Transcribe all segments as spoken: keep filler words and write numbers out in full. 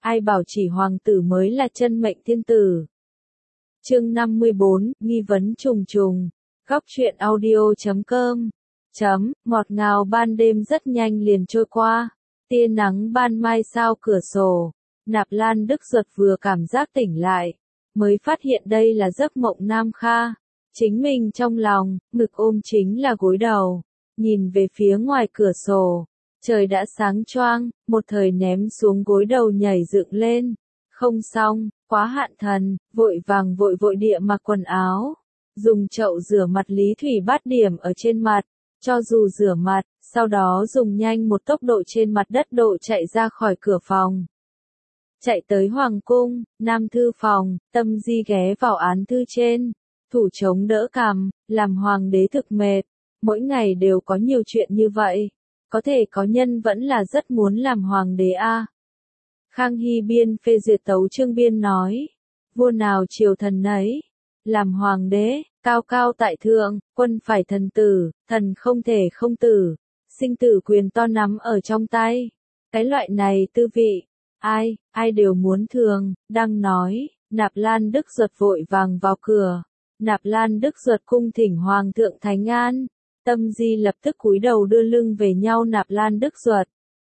ai bảo chỉ hoàng tử mới là chân mệnh thiên tử. Chương năm mươi bốn, nghi vấn trùng trùng. Góc truyện audio chấm com. Chấm, ngọt ngào ban đêm rất nhanh liền trôi qua. Tia nắng ban mai sao cửa sổ. Nạp Lan Đức Duật vừa cảm giác tỉnh lại, mới phát hiện đây là giấc mộng Nam Kha. Chính mình trong lòng, ngực ôm chính là gối đầu. Nhìn về phía ngoài cửa sổ, trời đã sáng choang, một thời ném xuống gối đầu nhảy dựng lên. Không xong, quá hạn thần, vội vàng vội vội địa mặc quần áo. Dùng chậu rửa mặt Lý Thủy bát điểm ở trên mặt, cho dù rửa mặt, sau đó dùng nhanh một tốc độ trên mặt đất độ chạy ra khỏi cửa phòng. Chạy tới Hoàng cung, Nam thư phòng, Tâm Di ghé vào án thư trên, thủ chống đỡ cằm, làm hoàng đế thực mệt, mỗi ngày đều có nhiều chuyện như vậy, có thể có nhân vẫn là rất muốn làm hoàng đế a. À. Khang Hy biên phê duyệt tấu chương biên nói, vua nào triều thần nấy, làm hoàng đế, cao cao tại thượng, quân phải thần tử, thần không thể không tử, sinh tử quyền to nắm ở trong tay, cái loại này tư vị, ai, ai đều muốn thường, đang nói, Nạp Lan Đức Duật vội vàng vào cửa, Nạp Lan Đức Duật cung thỉnh Hoàng thượng Thánh An, Tâm Di lập tức cúi đầu đưa lưng về nhau Nạp Lan Đức Duật.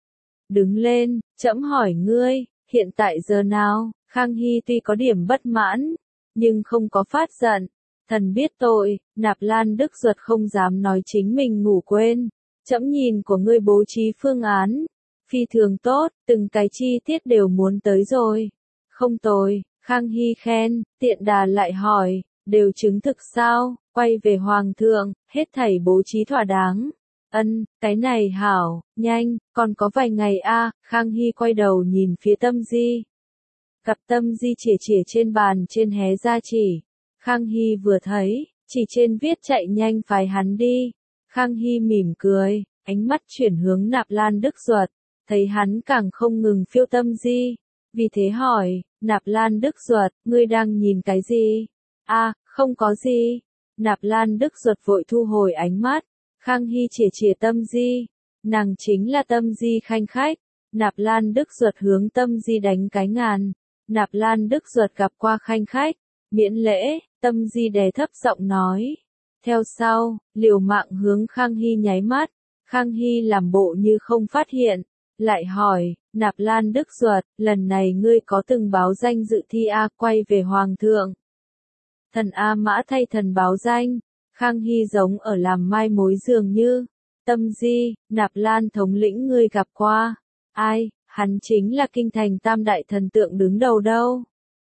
Đứng lên, trẫm hỏi ngươi, hiện tại giờ nào? Khang Hy tuy có điểm bất mãn, nhưng không có phát giận. Thần biết tội, Nạp Lan Đức Duật không dám nói chính mình ngủ quên. Trẫm nhìn của ngươi bố trí phương án, phi thường tốt, từng cái chi tiết đều muốn tới rồi. Không tồi, Khang Hy khen, tiện đà lại hỏi, đều chứng thực sao? Quay về Hoàng thượng, hết thảy bố trí thỏa đáng. Ân, cái này hảo, nhanh, còn có vài ngày a. À, Khang Hy quay đầu nhìn phía Tâm Di. Gặp Tâm Di chìa chìa trên bàn trên hé ra chỉ. Khang Hy vừa thấy, chỉ trên viết chạy nhanh phái hắn đi. Khang Hy mỉm cười, ánh mắt chuyển hướng Nạp Lan Đức Duật, thấy hắn càng không ngừng phiêu Tâm Di. Vì thế hỏi, Nạp Lan Đức Duật, ngươi đang nhìn cái gì? A, à, không có gì. Nạp Lan Đức Duật vội thu hồi ánh mắt. Khang Hy chìa chìa Tâm Di, nàng chính là Tâm Di khanh khách. Nạp Lan Đức Duật hướng Tâm Di đánh cái ngàn. Nạp Lan Đức Duật gặp qua khanh khách, miễn lễ. Tâm Di đè thấp giọng nói. Theo sau, liều mạng hướng Khang Hy nháy mắt. Khang Hy làm bộ như không phát hiện, lại hỏi, Nạp Lan Đức Duật, lần này ngươi có từng báo danh dự thi A quay về Hoàng thượng? Thần A Mã thay thần báo danh. Khang Hy giống ở làm mai mối dường như. Tâm Di, Nạp Lan thống lĩnh ngươi gặp qua. Ai, hắn chính là kinh thành tam đại thần tượng đứng đầu đâu.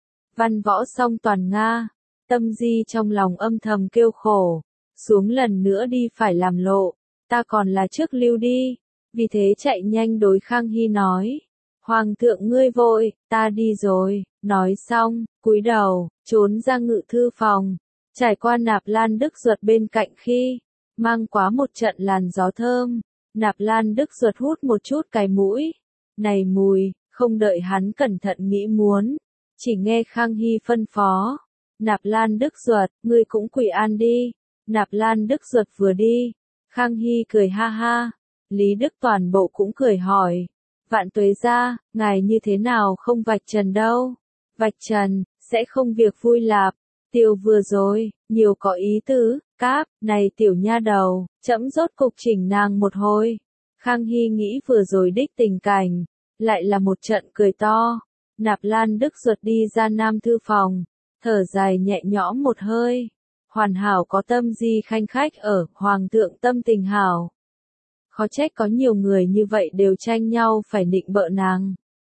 Văn võ song toàn Nga. Tâm Di trong lòng âm thầm kêu khổ. Xuống lần nữa đi phải làm lộ. Ta còn là trước lưu đi. Vì thế chạy nhanh đối Khang Hy nói. Hoàng thượng ngươi vội, ta đi rồi. Nói xong, cúi đầu, trốn ra ngự thư phòng. Trải qua Nạp Lan Đức Duật bên cạnh khi, mang quá một trận làn gió thơm, Nạp Lan Đức Duật hút một chút cái mũi. Này mùi, không đợi hắn cẩn thận nghĩ muốn, chỉ nghe Khang Hy phân phó. Nạp Lan Đức Duật, ngươi cũng quỳ an đi. Nạp Lan Đức Duật vừa đi, Khang Hy cười ha ha. Lý Đức toàn bộ cũng cười hỏi. Vạn tuế gia, ngài như thế nào không vạch trần đâu? Vạch trần, sẽ không việc vui lạp. Tiêu vừa rồi, nhiều có ý tứ, cáp, này tiểu nha đầu, trẫm rốt cục chỉnh nàng một hồi. Khang Hy nghĩ vừa rồi đích tình cảnh, lại là một trận cười to. Nạp Lan Đức Duật đi ra Nam thư phòng, thở dài nhẹ nhõm một hơi. Hoàn hảo có Tâm Di khanh khách ở, Hoàng thượng tâm tình hảo. Khó trách có nhiều người như vậy đều tranh nhau phải nịnh bợ nàng.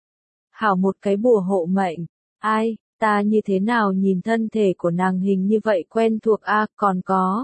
Hảo một cái bùa hộ mệnh, ai? Ta như thế nào nhìn thân thể của nàng hình như vậy quen thuộc a, à, còn có.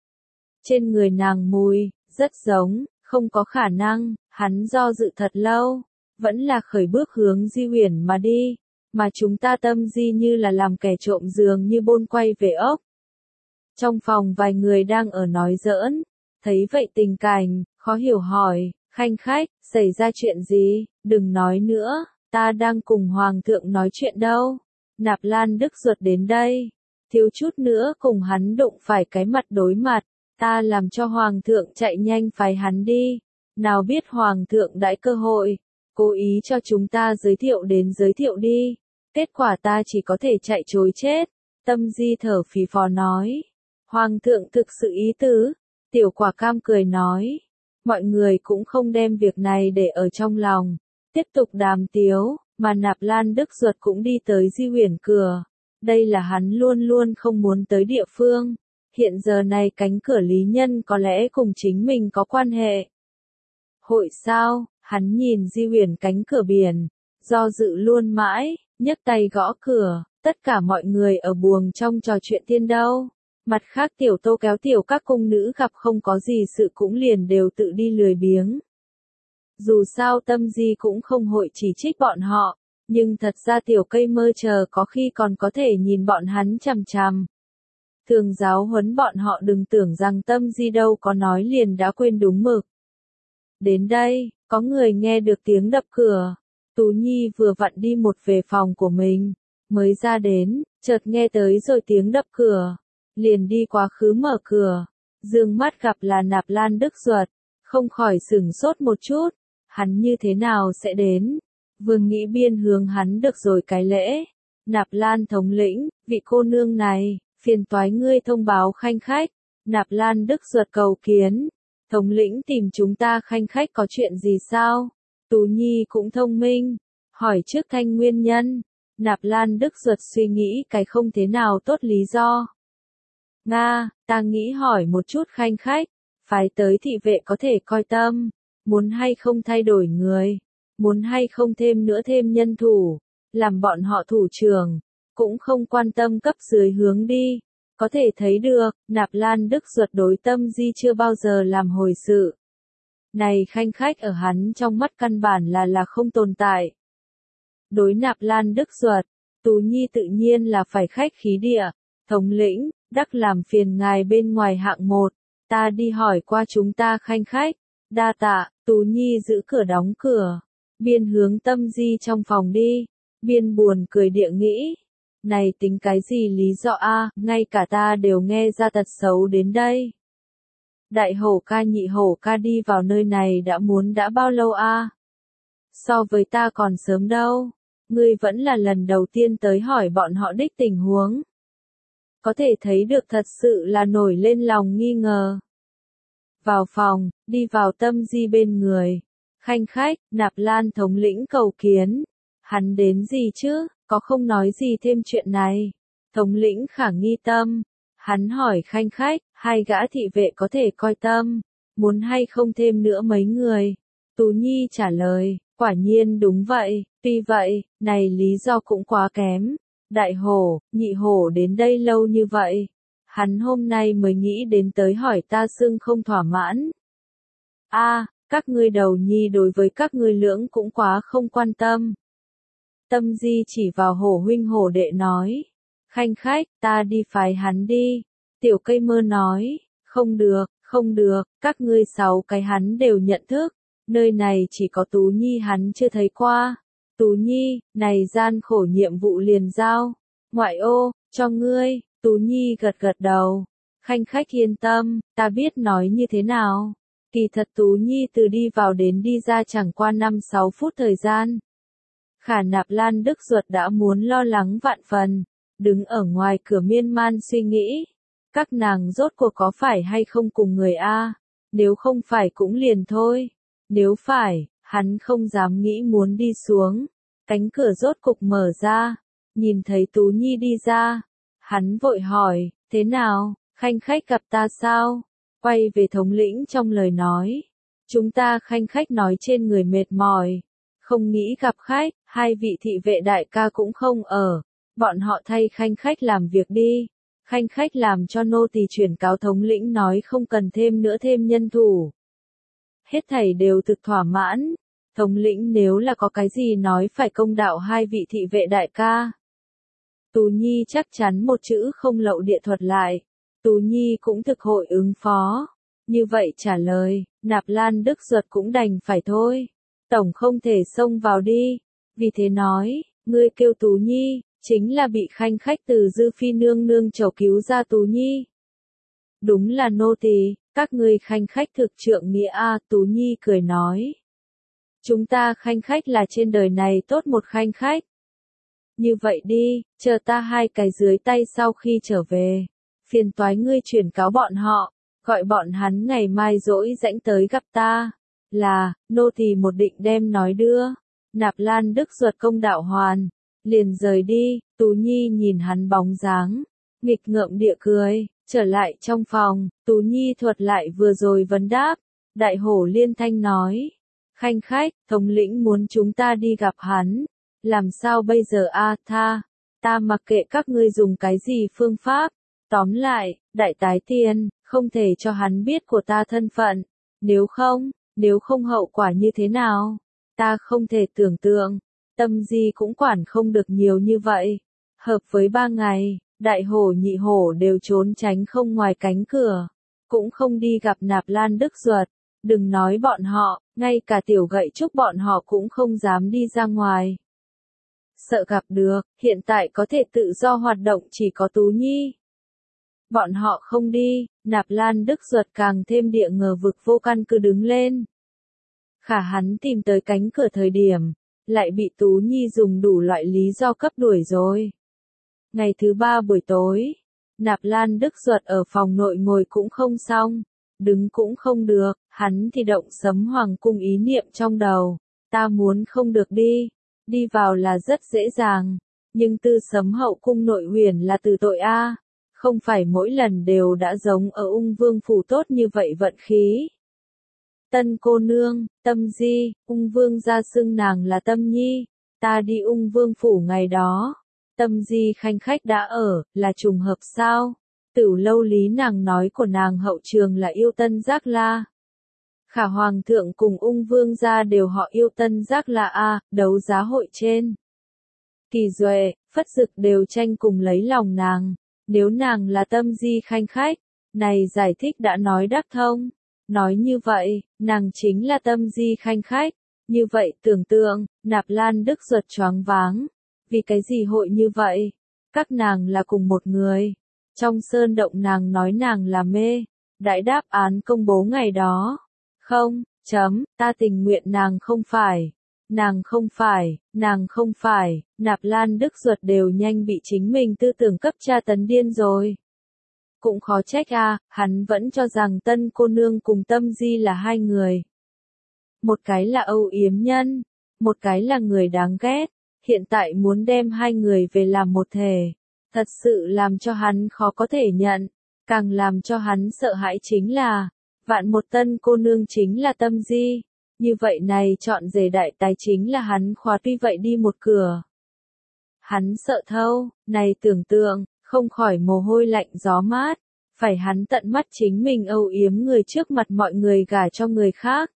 Trên người nàng mùi, rất giống, không có khả năng, hắn do dự thật lâu, vẫn là khởi bước hướng Di Huyền mà đi, mà chúng ta Tâm Di như là làm kẻ trộm dường như bôn quay về ốc. Trong phòng vài người đang ở nói giỡn, thấy vậy tình cảnh, khó hiểu hỏi, khanh khách, xảy ra chuyện gì, đừng nói nữa, ta đang cùng Hoàng thượng nói chuyện đâu. Nạp Lan Đức Duật đến đây, thiếu chút nữa cùng hắn đụng phải cái mặt đối mặt, ta làm cho Hoàng thượng chạy nhanh phái hắn đi, nào biết Hoàng thượng đãi cơ hội, cố ý cho chúng ta giới thiệu đến giới thiệu đi. Kết quả ta chỉ có thể chạy trối chết. Tâm Di thở phì phò nói. Hoàng thượng thực sự ý tứ. Tiểu Quả Cam cười nói. Mọi người cũng không đem việc này để ở trong lòng. Tiếp tục đàm tiếu, mà Nạp Lan Đức Duật cũng đi tới Di Huyền cửa. Đây là hắn luôn luôn không muốn tới địa phương. Hiện giờ này cánh cửa lý nhân có lẽ cùng chính mình có quan hệ. Hội sao, hắn nhìn Di Huyền cánh cửa biển, do dự luôn mãi, nhấc tay gõ cửa, tất cả mọi người ở buồng trong trò chuyện thiên đâu. Mặt khác Tiểu Tô kéo tiểu các cung nữ gặp không có gì sự cũng liền đều tự đi lười biếng. Dù sao Tâm Di cũng không hội chỉ trích bọn họ, nhưng thật ra Tiểu Cây Mơ chờ có khi còn có thể nhìn bọn hắn chằm chằm. Thường giáo huấn bọn họ đừng tưởng rằng Tâm Di đâu có nói liền đã quên đúng mực. Đến đây, có người nghe được tiếng đập cửa. Tú Nhi vừa vặn đi một về phòng của mình, mới ra đến, chợt nghe tới rồi tiếng đập cửa. Liền đi quá khứ mở cửa, dương mắt gặp là Nạp Lan Đức Duật, không khỏi sửng sốt một chút, hắn như thế nào sẽ đến, vương nghĩ biên hướng hắn được rồi cái lễ. Nạp Lan thống lĩnh, vị cô nương này, phiền toái ngươi thông báo khanh khách. Nạp Lan Đức Duật cầu kiến, thống lĩnh tìm chúng ta khanh khách có chuyện gì sao? Tú Nhi cũng thông minh, hỏi trước thanh nguyên nhân. Nạp Lan Đức Duật suy nghĩ cái không thế nào tốt lý do. Nga, ta nghĩ hỏi một chút khanh khách, phái tới thị vệ có thể coi tâm, muốn hay không thay đổi người, muốn hay không thêm nữa thêm nhân thủ, làm bọn họ thủ trưởng, cũng không quan tâm cấp dưới hướng đi. Có thể thấy được, Nạp Lan Đức Duật đối Tâm Di chưa bao giờ làm hồi sự. Này khanh khách ở hắn trong mắt căn bản là là không tồn tại. Đối Nạp Lan Đức Duật, Tú Nhi tự nhiên là phải khách khí địa, thống lĩnh, đắc làm phiền ngài bên ngoài hạng một, ta đi hỏi qua chúng ta khanh khách, đa tạ. Tú Nhi giữ cửa đóng cửa, biên hướng Tâm Di trong phòng đi, biên buồn cười địa nghĩ, này tính cái gì lý do a, ngay cả ta đều nghe ra tật xấu đến đây. Đại hổ ca nhị hổ ca đi vào nơi này đã muốn đã bao lâu a? So với ta còn sớm đâu, ngươi vẫn là lần đầu tiên tới hỏi bọn họ đích tình huống. Có thể thấy được thật sự là nổi lên lòng nghi ngờ. Vào phòng, đi vào Tâm Di bên người. Khanh khách, Nạp Lan thống lĩnh cầu kiến. Hắn đến gì chứ, có không nói gì thêm chuyện này. Thống lĩnh khả nghi tâm. Hắn hỏi khanh khách, hai gã thị vệ có thể coi tâm, muốn hay không thêm nữa mấy người. Tú Nhi trả lời, quả nhiên đúng vậy, tuy vậy, này lý do cũng quá kém. Đại hổ, nhị hổ đến đây lâu như vậy. Hắn hôm nay mới nghĩ đến tới hỏi ta xưng không thỏa mãn. A, à, các ngươi đầu nhi đối với các ngươi lưỡng cũng quá không quan tâm. Tâm Di chỉ vào hổ huynh hổ đệ nói. Khanh khách, ta đi phái hắn đi. Tiểu Cây Mơ nói, không được, không được, các ngươi sáu cái hắn đều nhận thức. Nơi này chỉ có Tú Nhi hắn chưa thấy qua. Tú Nhi, này gian khổ nhiệm vụ liền giao. Ngoại ô, cho ngươi. Tú Nhi gật gật đầu. Khanh khách yên tâm, ta biết nói như thế nào. Kỳ thật Tú Nhi từ đi vào đến đi ra chẳng qua năm sáu phút thời gian. Khả Nạp Lan Đức Duật đã muốn lo lắng vạn phần, đứng ở ngoài cửa miên man suy nghĩ. Các nàng rốt cuộc có phải hay không cùng người A, nếu không phải cũng liền thôi. Nếu phải, hắn không dám nghĩ muốn đi xuống. Cánh cửa rốt cục mở ra, nhìn thấy Tú Nhi đi ra. Hắn vội hỏi, thế nào, khanh khách gặp ta sao? Quay về thống lĩnh trong lời nói. Chúng ta khanh khách nói trên người mệt mỏi. Không nghĩ gặp khách, hai vị thị vệ đại ca cũng không ở. Bọn họ thay khanh khách làm việc đi. Khanh khách làm cho nô tỳ chuyển cáo thống lĩnh nói không cần thêm nữa thêm nhân thủ. Hết thảy đều thực thỏa mãn. Thống lĩnh nếu là có cái gì nói phải công đạo hai vị thị vệ đại ca. Tú Nhi chắc chắn một chữ không lậu địa thuật lại. Tú Nhi cũng thực hội ứng phó. Như vậy trả lời, Nạp Lan Đức Duật cũng đành phải thôi. Tổng không thể xông vào đi. Vì thế nói, ngươi kêu Tú Nhi, chính là bị khanh khách từ Dư Phi nương nương chầu cứu ra Tú Nhi. Đúng là nô tỳ, các ngươi khanh khách thực trượng nghĩa a. Tú Nhi cười nói. Chúng ta khanh khách là trên đời này tốt một khanh khách. Như vậy đi, chờ ta hai cái dưới tay sau khi trở về. Phiền toái ngươi chuyển cáo bọn họ, gọi bọn hắn ngày mai rỗi rãnh tới gặp ta. Là, nô tỳ một định đem nói đưa. Nạp Lan Đức Duật công đạo hoàn, liền rời đi. Tú Nhi nhìn hắn bóng dáng, nghịch ngợm địa cười, trở lại trong phòng. Tú Nhi thuật lại vừa rồi vấn đáp. Đại hổ liên thanh nói, khanh khách, thống lĩnh muốn chúng ta đi gặp hắn. Làm sao bây giờ a tha, ta mặc kệ các ngươi dùng cái gì phương pháp. Tóm lại, đại tái tiên, không thể cho hắn biết của ta thân phận. Nếu không, nếu không hậu quả như thế nào? Ta không thể tưởng tượng. Tâm Di cũng quản không được nhiều như vậy. Hợp với ba ngày, đại hổ nhị hổ đều trốn tránh không ngoài cánh cửa. Cũng không đi gặp Nạp Lan Đức Duật. Đừng nói bọn họ, ngay cả tiểu gậy trúc bọn họ cũng không dám đi ra ngoài. Sợ gặp được, hiện tại có thể tự do hoạt động chỉ có Tú Nhi. Bọn họ không đi, Nạp Lan Đức Duật càng thêm địa ngờ vực vô căn cứ đứng lên. Khả hắn tìm tới cánh cửa thời điểm, lại bị Tú Nhi dùng đủ loại lý do cấp đuổi rồi. Ngày thứ ba buổi tối, Nạp Lan Đức Duật ở phòng nội ngồi cũng không xong, đứng cũng không được, hắn thì động Sấm Hoàng cung ý niệm trong đầu, ta muốn không được đi, đi vào là rất dễ dàng, nhưng tư Sấm hậu cung nội huyền là từ tội a, không phải mỗi lần đều đã giống ở Ung Vương phủ tốt như vậy vận khí. Tân cô nương, Tâm Di, Ung Vương gia xưng nàng là Tâm Nhi, ta đi Ung Vương phủ ngày đó, Tâm Di khanh khách đã ở, là trùng hợp sao? Tửu lâu lý nàng nói của nàng hậu trường là yêu Tân Giác La. Khả hoàng thượng cùng Ung Vương gia đều họ yêu Tân Giác La a, đấu giá hội trên. Kỳ Duệ, Phất Dực đều tranh cùng lấy lòng nàng, nếu nàng là Tâm Di khanh khách, này giải thích đã nói đắc thông. Nói như vậy, nàng chính là Tâm Di khanh khách, như vậy tưởng tượng, Nạp Lan Đức Duật choáng váng. Vì cái gì hội như vậy? Các nàng là cùng một người. Trong sơn động nàng nói nàng là mê. Đại đáp án công bố ngày đó. Không, chấm, ta tình nguyện nàng không phải. Nàng không phải, nàng không phải, Nạp Lan Đức Duật đều nhanh bị chính mình tư tưởng cấp tra tấn điên rồi. Cũng khó trách a, hắn vẫn cho rằng Tân cô nương cùng Tâm Di là hai người. Một cái là âu yếm nhân, một cái là người đáng ghét. Hiện tại muốn đem hai người về làm một thể, thật sự làm cho hắn khó có thể nhận, càng làm cho hắn sợ hãi chính là, vạn một Tân cô nương chính là Tâm Di, như vậy này chọn rể đại tài chính là hắn khóa tuy vậy đi một cửa. Hắn sợ thâu, này tưởng tượng, không khỏi mồ hôi lạnh gió mát, phải hắn tận mắt chính mình âu yếm người trước mặt mọi người gả cho người khác.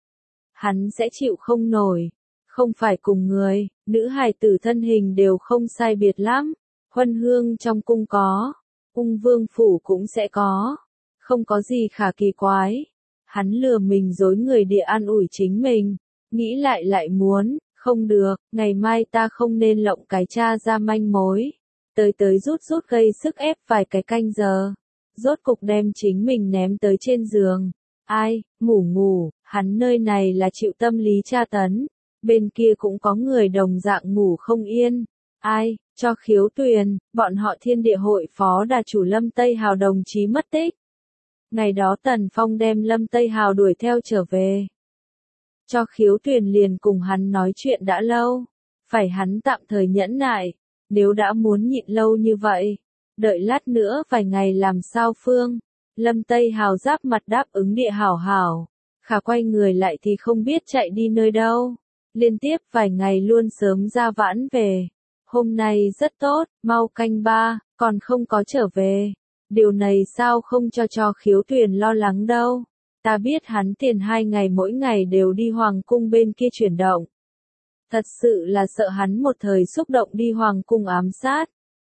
Hắn sẽ chịu không nổi. Không phải cùng người, nữ hài tử thân hình đều không sai biệt lắm, huân hương trong cung có, Ung Vương phủ cũng sẽ có, không có gì khả kỳ quái. Hắn lừa mình dối người địa an ủi chính mình, nghĩ lại lại muốn, không được, ngày mai ta không nên lộng cái cha ra manh mối, tới tới rút rút gây sức ép vài cái canh giờ, rốt cục đem chính mình ném tới trên giường. Ai, ngủ ngủ, hắn nơi này là chịu tâm lý tra tấn. Bên kia cũng có người đồng dạng ngủ không yên. Ai, cho Khiếu Tuyền, bọn họ Thiên Địa hội phó đà chủ Lâm Tây Hào đồng chí mất tích. Ngày đó Tần Phong đem Lâm Tây Hào đuổi theo trở về. Cho Khiếu Tuyền liền cùng hắn nói chuyện đã lâu. Phải hắn tạm thời nhẫn nại. Nếu đã muốn nhịn lâu như vậy, đợi lát nữa vài ngày làm sao phương. Lâm Tây Hào giáp mặt đáp ứng địa hảo hảo. Khả quay người lại thì không biết chạy đi nơi đâu. Liên tiếp vài ngày luôn sớm ra vãn về. Hôm nay rất tốt, mau canh ba, còn không có trở về. Điều này sao không cho cho Khiếu Tuyền lo lắng đâu. Ta biết hắn tiền hai ngày mỗi ngày đều đi hoàng cung bên kia chuyển động. Thật sự là sợ hắn một thời xúc động đi hoàng cung ám sát.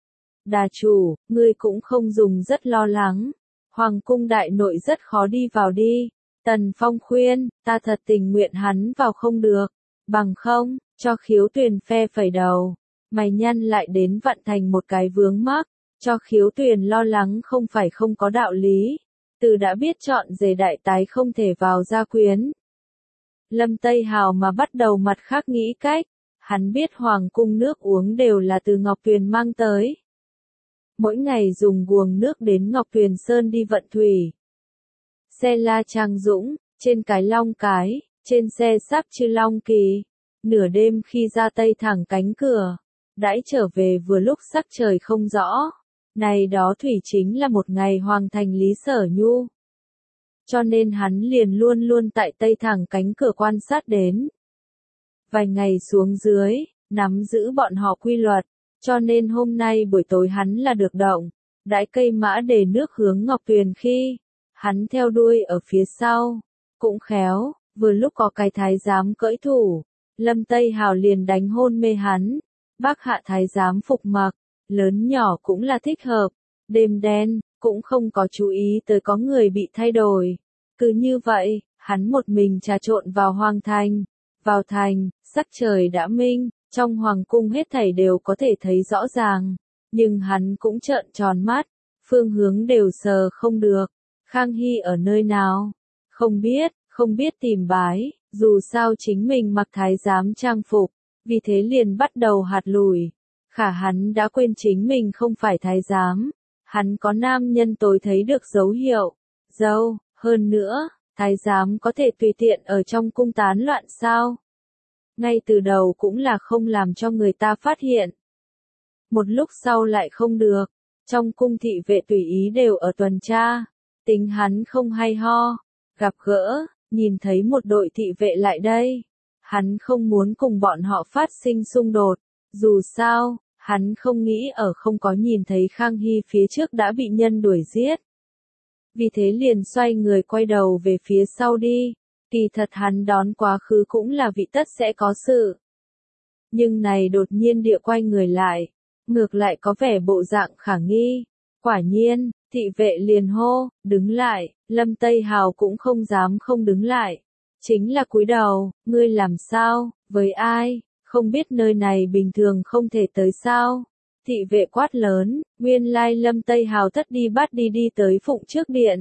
Đà chủ, ngươi cũng không dùng rất lo lắng. Hoàng cung đại nội rất khó đi vào đi. Tần Phong khuyên, ta thật tình nguyện hắn vào không được. Bằng không, cho Khiếu Tuyền phe phẩy đầu. Mày nhăn lại đến vặn thành một cái vướng mắc. Cho Khiếu Tuyền lo lắng không phải không có đạo lý. Từ đã biết chọn rể đại tái không thể vào gia quyến. Lâm Tây Hào mà bắt đầu mặt khác nghĩ cách, hắn biết hoàng cung nước uống đều là từ Ngọc Tuyền mang tới. Mỗi ngày dùng guồng nước đến Ngọc Tuyền Sơn đi vận thủy. Xe la Trang Dũng, trên cái Long Cái, trên xe sắc Chư Long Kỳ, nửa đêm khi ra Tây thẳng cánh cửa, đãi trở về vừa lúc sắc trời không rõ. Này đó thủy chính là một ngày hoàng thành Lý Sở Nhu. Cho nên hắn liền luôn luôn tại Tây thẳng cánh cửa quan sát đến. Vài ngày xuống dưới, nắm giữ bọn họ quy luật, cho nên hôm nay buổi tối hắn là được động, đãi cây mã để nước hướng Ngọc Tuyền khi, hắn theo đuôi ở phía sau, cũng khéo, vừa lúc có cái thái giám cưỡi thủ, Lâm Tây Hào liền đánh hôn mê hắn, bác hạ thái giám phục mặc, lớn nhỏ cũng là thích hợp, đêm đen, cũng không có chú ý tới có người bị thay đổi, cứ như vậy, hắn một mình trà trộn vào hoàng thành, vào thành, sắc trời đã minh, trong hoàng cung hết thảy đều có thể thấy rõ ràng, nhưng hắn cũng trợn tròn mắt, phương hướng đều sờ không được, Khang Hy ở nơi nào? Không biết, không biết tìm bái, dù sao chính mình mặc thái giám trang phục, vì thế liền bắt đầu hạt lùi, khả hắn đã quên chính mình không phải thái giám, hắn có nam nhân tối thấy được dấu hiệu, dâu, hơn nữa, thái giám có thể tùy tiện ở trong cung tán loạn sao? Ngay từ đầu cũng là không làm cho người ta phát hiện. Một lúc sau lại không được, trong cung thị vệ tùy ý đều ở tuần tra, tính hắn không hay ho, gặp gỡ, nhìn thấy một đội thị vệ lại đây, hắn không muốn cùng bọn họ phát sinh xung đột, dù sao, hắn không nghĩ ở không có nhìn thấy Khang Hy phía trước đã bị nhân đuổi giết. Vì thế liền xoay người quay đầu về phía sau đi. Kỳ thật hắn đón quá khứ cũng là vị tất sẽ có sự. Nhưng này đột nhiên địa quay người lại, ngược lại có vẻ bộ dạng khả nghi. Quả nhiên, thị vệ liền hô, đứng lại, Lâm Tây Hào cũng không dám không đứng lại. Chính là cúi đầu, ngươi làm sao, với ai, không biết nơi này bình thường không thể tới sao. Thị vệ quát lớn, nguyên lai Lâm Tây Hào thất đi bắt đi đi tới Phụng Trước Điện.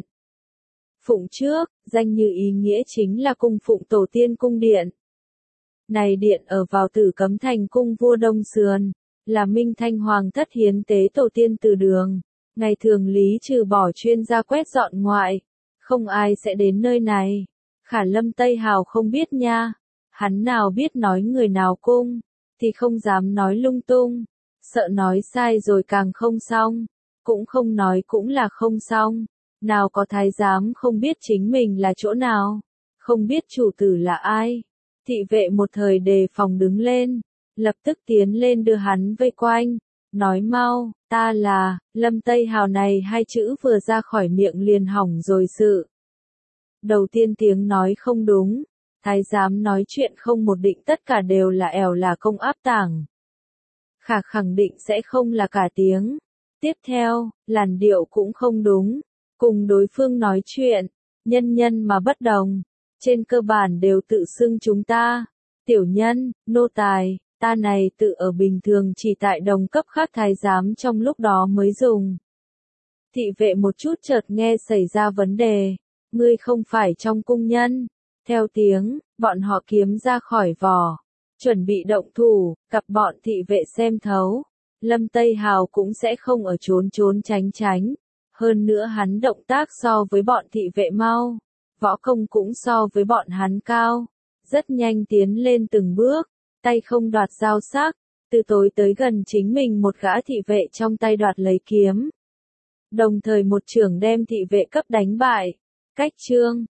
Phụng Trước, danh như ý nghĩa chính là cung phụng tổ tiên cung điện. Này điện ở vào Tử Cấm Thành cung vua Đông Sườn, là Minh Thanh Hoàng thất hiến tế tổ tiên từ đường. Ngày thường lý trừ bỏ chuyên gia quét dọn ngoại, không ai sẽ đến nơi này. Khả Lâm Tây Hào không biết nha, hắn nào biết nói người nào cung, thì không dám nói lung tung, sợ nói sai rồi càng không xong, cũng không nói cũng là không xong. Nào có thái giám không biết chính mình là chỗ nào, không biết chủ tử là ai. Thị vệ một thời đề phòng đứng lên, lập tức tiến lên đưa hắn vây quanh, nói mau, ta là, Lâm Tây Hào này hai chữ vừa ra khỏi miệng liền hỏng rồi sự. Đầu tiên tiếng nói không đúng, thái giám nói chuyện không một định tất cả đều là ẻo là công áp tàng. Khả khẳng định sẽ không là cả tiếng. Tiếp theo, làn điệu cũng không đúng. Cùng đối phương nói chuyện, nhân nhân mà bất đồng, trên cơ bản đều tự xưng chúng ta, tiểu nhân, nô tài, ta này tự ở bình thường chỉ tại đồng cấp khác thái giám trong lúc đó mới dùng. Thị vệ một chút chợt nghe xảy ra vấn đề, ngươi không phải trong cung nhân, theo tiếng, bọn họ kiếm ra khỏi vỏ, chuẩn bị động thủ, cặp bọn thị vệ xem thấu, Lâm Tây Hào cũng sẽ không ở trốn trốn tránh tránh. Hơn nữa hắn động tác so với bọn thị vệ mau, võ công cũng so với bọn hắn cao, rất nhanh tiến lên từng bước, tay không đoạt dao sắc, từ tối tới gần chính mình một gã thị vệ trong tay đoạt lấy kiếm. Đồng thời một chưởng đem thị vệ cấp đánh bại, cách chương.